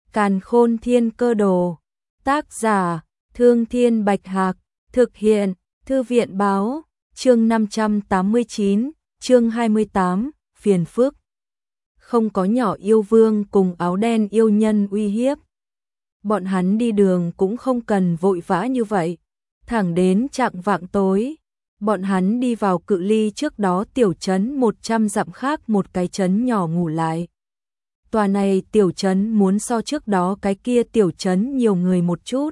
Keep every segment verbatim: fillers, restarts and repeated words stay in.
Càn Khôn Thiên Cơ Đồ. Tác giả: Thương Thiên Bạch Hạc. Thực hiện: Thư viện Báo. Chương năm trăm tám mươi chín, chương hai mươi tám, phiền phức. Không có nhỏ yêu vương cùng áo đen yêu nhân uy hiếp. Bọn hắn đi đường cũng không cần vội vã như vậy. Thẳng đến chạng vạng tối, bọn hắn đi vào cự ly trước đó tiểu trấn một trăm dặm khác một cái trấn nhỏ ngủ lại. Tòa này tiểu trấn muốn so trước đó cái kia tiểu trấn nhiều người một chút.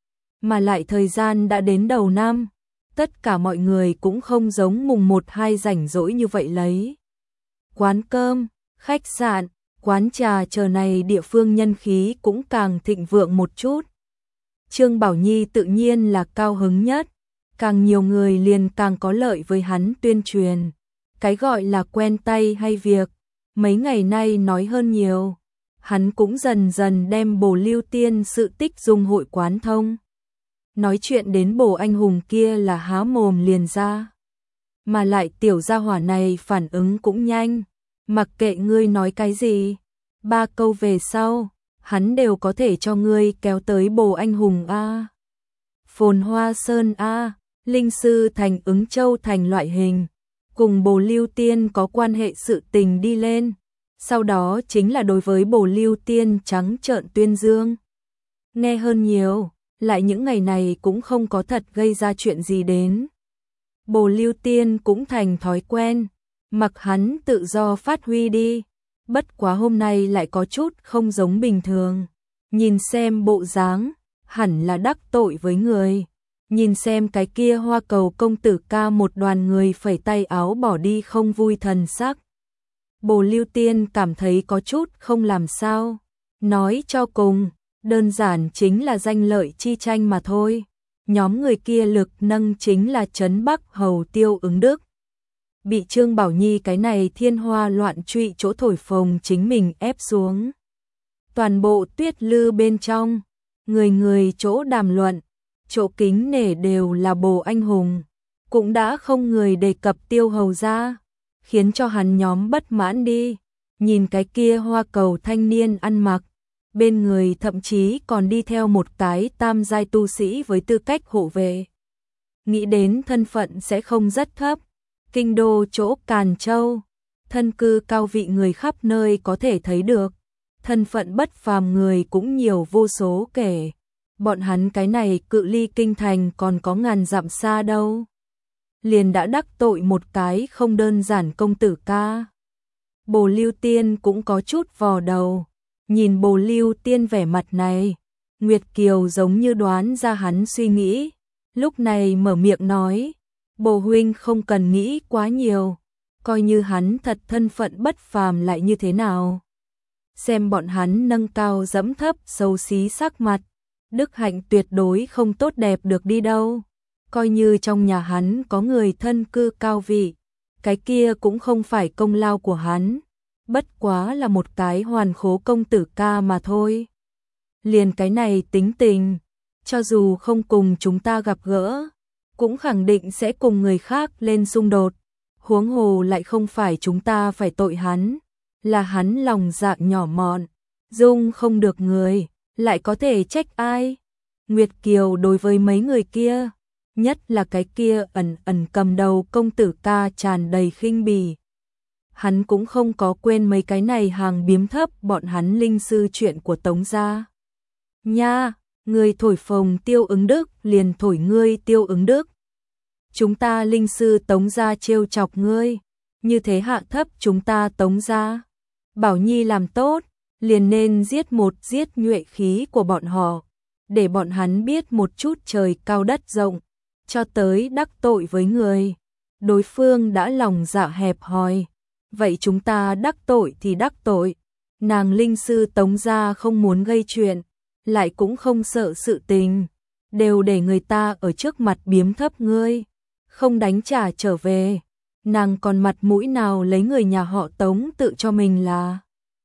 Mà lại thời gian đã đến đầu năm, tất cả mọi người cũng không giống mùng một hai rảnh rỗi như vậy lấy. Quán cơm, khách sạn, quán trà chờ này địa phương nhân khí cũng càng thịnh vượng một chút. Trương Bảo Nhi tự nhiên là cao hứng nhất, càng nhiều người liền càng có lợi với hắn tuyên truyền. Cái gọi là quen tay hay việc, mấy ngày nay nói hơn nhiều. Hắn cũng dần dần đem Bồ Lưu Tiên sự tích dung hội quán thông. Nói chuyện đến Bồ anh hùng kia là há mồm liền ra. Mà lại tiểu gia hỏa này phản ứng cũng nhanh, mặc kệ ngươi nói cái gì, ba câu về sau, hắn đều có thể cho ngươi kéo tới Bồ anh hùng A, Phồn Hoa Sơn A, Linh Sư Thành Ứng Châu Thành loại hình, cùng Bồ Lưu Tiên có quan hệ sự tình đi lên. Sau đó chính là đối với Bồ Lưu Tiên trắng trợn tuyên dương. Nghe hơn nhiều, lại những ngày này cũng không có thật gây ra chuyện gì đến. Bồ Lưu Tiên cũng thành thói quen, mặc hắn tự do phát huy đi. Bất quá hôm nay lại có chút không giống bình thường. Nhìn xem bộ dáng, hẳn là đắc tội với người. Nhìn xem cái kia Hoa Cầu công tử ca một đoàn người phẩy tay áo bỏ đi không vui thần sắc. Bồ Lưu Tiên cảm thấy có chút không làm sao. Nói cho cùng, đơn giản chính là danh lợi chi tranh mà thôi. Nhóm người kia lực nâng chính là Trấn Bắc Hầu Tiêu Ứng Đức. Bị Trương Bảo Nhi cái này thiên hoa loạn trụy chỗ thổi phồng chính mình ép xuống. Toàn bộ tuyết lư bên trong, người người chỗ đàm luận, chỗ kính nể đều là Bồ anh hùng. Cũng đã không người đề cập Tiêu hầu ra, khiến cho hắn nhóm bất mãn đi. Nhìn cái kia Hoa Cầu thanh niên ăn mặc, bên người thậm chí còn đi theo một cái tam giai tu sĩ với tư cách hộ vệ. Nghĩ đến thân phận sẽ không rất thấp. Kinh đô chỗ Càn Châu, thân cư cao vị người khắp nơi có thể thấy được. Thân phận bất phàm người cũng nhiều vô số kể. Bọn hắn cái này cự ly kinh thành còn có ngàn dặm xa đâu. Liền đã đắc tội một cái không đơn giản công tử ca. Bồ Lưu Tiên cũng có chút vò đầu. Nhìn Bồ Lưu Tiên vẻ mặt này, Nguyệt Kiều giống như đoán ra hắn suy nghĩ. Lúc này mở miệng nói, Bồ huynh không cần nghĩ quá nhiều, coi như hắn thật thân phận bất phàm lại như thế nào. Xem bọn hắn nâng cao dẫm thấp xấu xí sắc mặt, đức hạnh tuyệt đối không tốt đẹp được đi đâu. Coi như trong nhà hắn có người thân cư cao vị, cái kia cũng không phải công lao của hắn. Bất quá là một cái hoàn khố công tử ca mà thôi. Liền cái này tính tình, cho dù không cùng chúng ta gặp gỡ, cũng khẳng định sẽ cùng người khác lên xung đột. Huống hồ lại không phải chúng ta phải tội hắn, là hắn lòng dạ nhỏ mọn, dung không được người, lại có thể trách ai. Nguyệt Kiều đối với mấy người kia, nhất là cái kia ẩn ẩn cầm đầu công tử ca tràn đầy khinh bỉ. Hắn cũng không có quên mấy cái này hàng biếm thấp bọn hắn linh sư chuyện của Tống gia. Nha, người thổi phồng Tiêu Ứng Đức liền thổi ngươi Tiêu Ứng Đức. Chúng ta linh sư Tống gia trêu chọc ngươi, như thế hạ thấp chúng ta Tống gia. Bảo Nhi làm tốt, liền nên giết một giết nhuệ khí của bọn họ, để bọn hắn biết một chút trời cao đất rộng, cho tới đắc tội với người. Đối phương đã lòng dạ hẹp hòi, vậy chúng ta đắc tội thì đắc tội. Nàng linh sư Tống gia không muốn gây chuyện, lại cũng không sợ sự tình, đều để người ta ở trước mặt biếm thấp ngươi, không đánh trả trở về. Nàng còn mặt mũi nào lấy người nhà họ Tống tự cho mình là.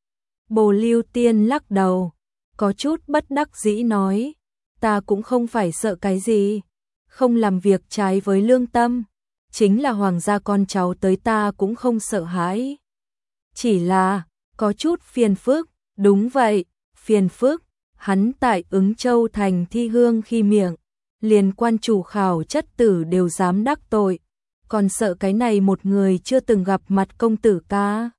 Bồ Lưu Tiên lắc đầu, có chút bất đắc dĩ nói, ta cũng không phải sợ cái gì, không làm việc trái với lương tâm, chính là hoàng gia con cháu tới ta cũng không sợ hãi. Chỉ là, có chút phiền phức, đúng vậy, phiền phức, hắn tại Ứng Châu thành thi hương khi miệng, liền quan chủ khảo chất tử đều dám đắc tội, còn sợ cái này một người chưa từng gặp mặt công tử ca.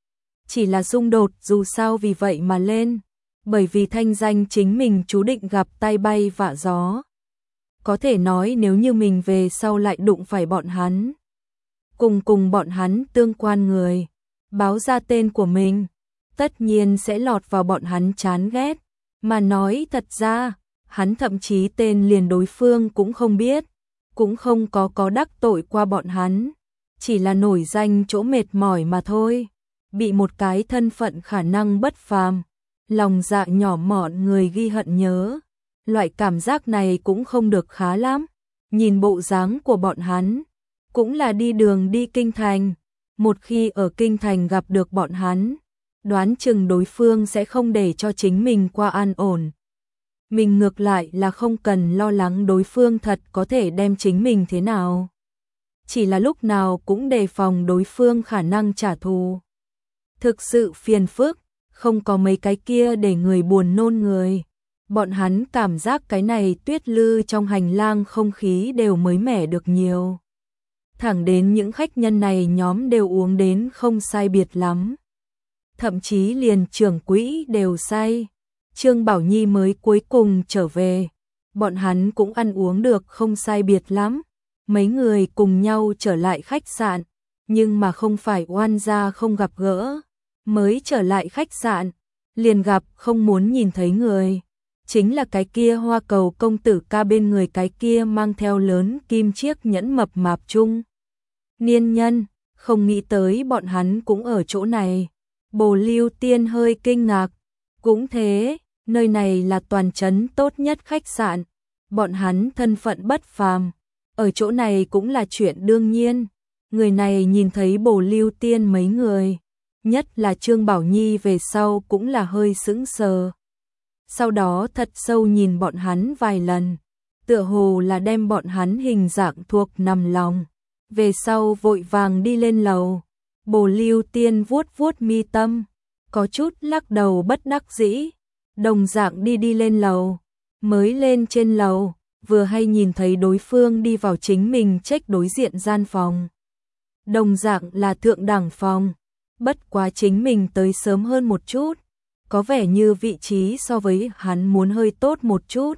Chỉ là xung đột dù sao vì vậy mà lên, bởi vì thanh danh chính mình chú định gặp tai bay vạ gió. Có thể nói nếu như mình về sau lại đụng phải bọn hắn, cùng cùng bọn hắn tương quan người, báo ra tên của mình, tất nhiên sẽ lọt vào bọn hắn chán ghét. Mà nói thật ra, hắn thậm chí tên liền đối phương cũng không biết, cũng không có có đắc tội qua bọn hắn, chỉ là nổi danh chỗ mệt mỏi mà thôi, bị một cái thân phận khả năng bất phàm, lòng dạ nhỏ mọn người ghi hận nhớ. Loại cảm giác này cũng không được khá lắm, nhìn bộ dáng của bọn hắn, cũng là đi đường đi kinh thành, một khi ở kinh thành gặp được bọn hắn, đoán chừng đối phương sẽ không để cho chính mình qua an ổn. Mình ngược lại là không cần lo lắng đối phương thật có thể đem chính mình thế nào. Chỉ là lúc nào cũng đề phòng đối phương khả năng trả thù. Thực sự phiền phức, không có mấy cái kia để người buồn nôn người. Bọn hắn cảm giác cái này tuyết lư trong hành lang không khí đều mới mẻ được nhiều. Thẳng đến những khách nhân này nhóm đều uống đến không sai biệt lắm. Thậm chí liền trưởng quỹ đều say. Trương Bảo Nhi mới cuối cùng trở về. Bọn hắn cũng ăn uống được không sai biệt lắm. Mấy người cùng nhau trở lại khách sạn. Nhưng mà không phải oan gia không gặp gỡ. Mới trở lại khách sạn. Liền gặp không muốn nhìn thấy người. Chính là cái kia Hoa Cầu công tử ca bên người cái kia mang theo lớn kim chiếc nhẫn mập mạp chung. Niên nhân, không nghĩ tới bọn hắn cũng ở chỗ này. Bồ Lưu Tiên hơi kinh ngạc. Cũng thế, nơi này là toàn trấn tốt nhất khách sạn. Bọn hắn thân phận bất phàm. Ở chỗ này cũng là chuyện đương nhiên. Người này nhìn thấy Bồ Lưu Tiên mấy người. Nhất là Trương Bảo Nhi về sau cũng là hơi sững sờ. Sau đó thật sâu nhìn bọn hắn vài lần, tựa hồ là đem bọn hắn hình dạng thuộc nằm lòng. Về sau vội vàng đi lên lầu, Bồ Lưu Tiên vuốt vuốt mi tâm, có chút lắc đầu bất đắc dĩ, đồng dạng đi đi lên lầu, mới lên trên lầu, vừa hay nhìn thấy đối phương đi vào chính mình check đối diện gian phòng. Đồng dạng là thượng đẳng phòng, bất quá chính mình tới sớm hơn một chút. Có vẻ như vị trí so với hắn muốn hơi tốt một chút.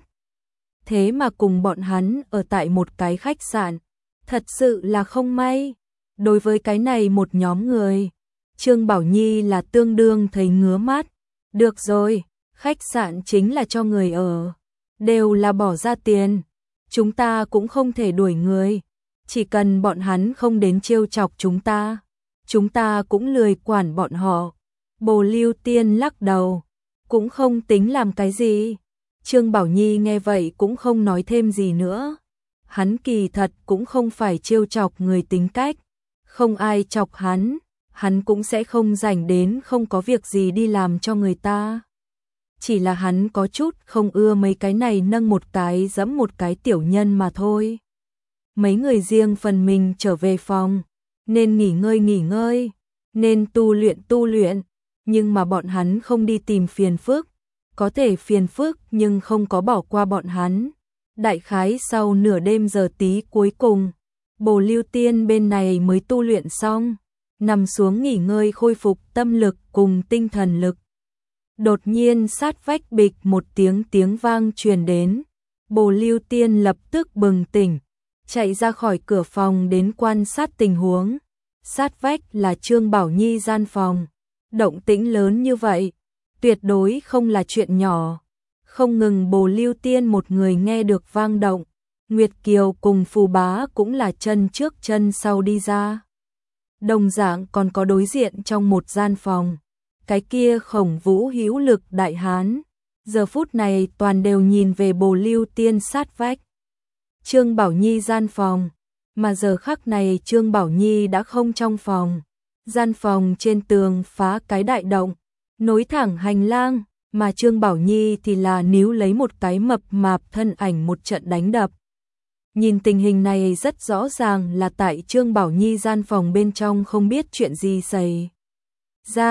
Thế mà cùng bọn hắn ở tại một cái khách sạn, thật sự là không may. Đối với cái này một nhóm người, Trương Bảo Nhi là tương đương thấy ngứa mắt. Được rồi, khách sạn chính là cho người ở, đều là bỏ ra tiền. Chúng ta cũng không thể đuổi người, chỉ cần bọn hắn không đến trêu chọc chúng ta, chúng ta cũng lười quản bọn họ. Bồ Lưu Tiên lắc đầu, cũng không tính làm cái gì. Trương Bảo Nhi nghe vậy cũng không nói thêm gì nữa. Hắn kỳ thật cũng không phải trêu chọc người tính cách, không ai chọc hắn, hắn cũng sẽ không rảnh đến không có việc gì đi làm cho người ta. Chỉ là hắn có chút không ưa mấy cái này nâng một cái giẫm một cái tiểu nhân mà thôi. Mấy người riêng phần mình trở về phòng, nên nghỉ ngơi nghỉ ngơi, nên tu luyện tu luyện. Nhưng mà bọn hắn không đi tìm phiền phức, có thể phiền phức nhưng không có bỏ qua bọn hắn. Đại khái sau nửa đêm giờ tí cuối cùng, Bồ Lưu Tiên bên này mới tu luyện xong, nằm xuống nghỉ ngơi khôi phục tâm lực cùng tinh thần lực. Đột nhiên sát vách bịch một tiếng tiếng vang truyền đến, Bồ Lưu Tiên lập tức bừng tỉnh, chạy ra khỏi cửa phòng đến quan sát tình huống. Sát vách là Trương Bảo Nhi gian phòng. Động tĩnh lớn như vậy, tuyệt đối không là chuyện nhỏ. Không ngừng Bồ Lưu Tiên một người nghe được vang động, Nguyệt Kiều cùng Phù Bá cũng là chân trước chân sau đi ra. Đồng dạng còn có đối diện trong một gian phòng, cái kia Khổng Vũ hữu lực đại hán, giờ phút này toàn đều nhìn về Bồ Lưu Tiên sát vách. Trương Bảo Nhi gian phòng, mà giờ khắc này Trương Bảo Nhi đã không trong phòng. Gian phòng trên tường phá cái đại động, nối thẳng hành lang, mà Trương Bảo Nhi thì là níu lấy một cái mập mạp thân ảnh một trận đánh đập. Nhìn tình hình này rất rõ ràng là tại Trương Bảo Nhi gian phòng bên trong không biết chuyện gì xảy ra,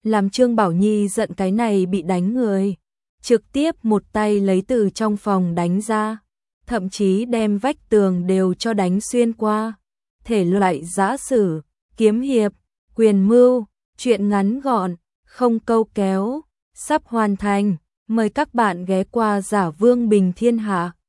làm Trương Bảo Nhi giận cái này bị đánh người, trực tiếp một tay lấy từ trong phòng đánh ra, thậm chí đem vách tường đều cho đánh xuyên qua. Thể loại giã sử, kiếm hiệp, quyền mưu, truyện ngắn gọn, không câu kéo, sắp hoàn thành, mời các bạn ghé qua Giả Vương Bình Thiên Hạ.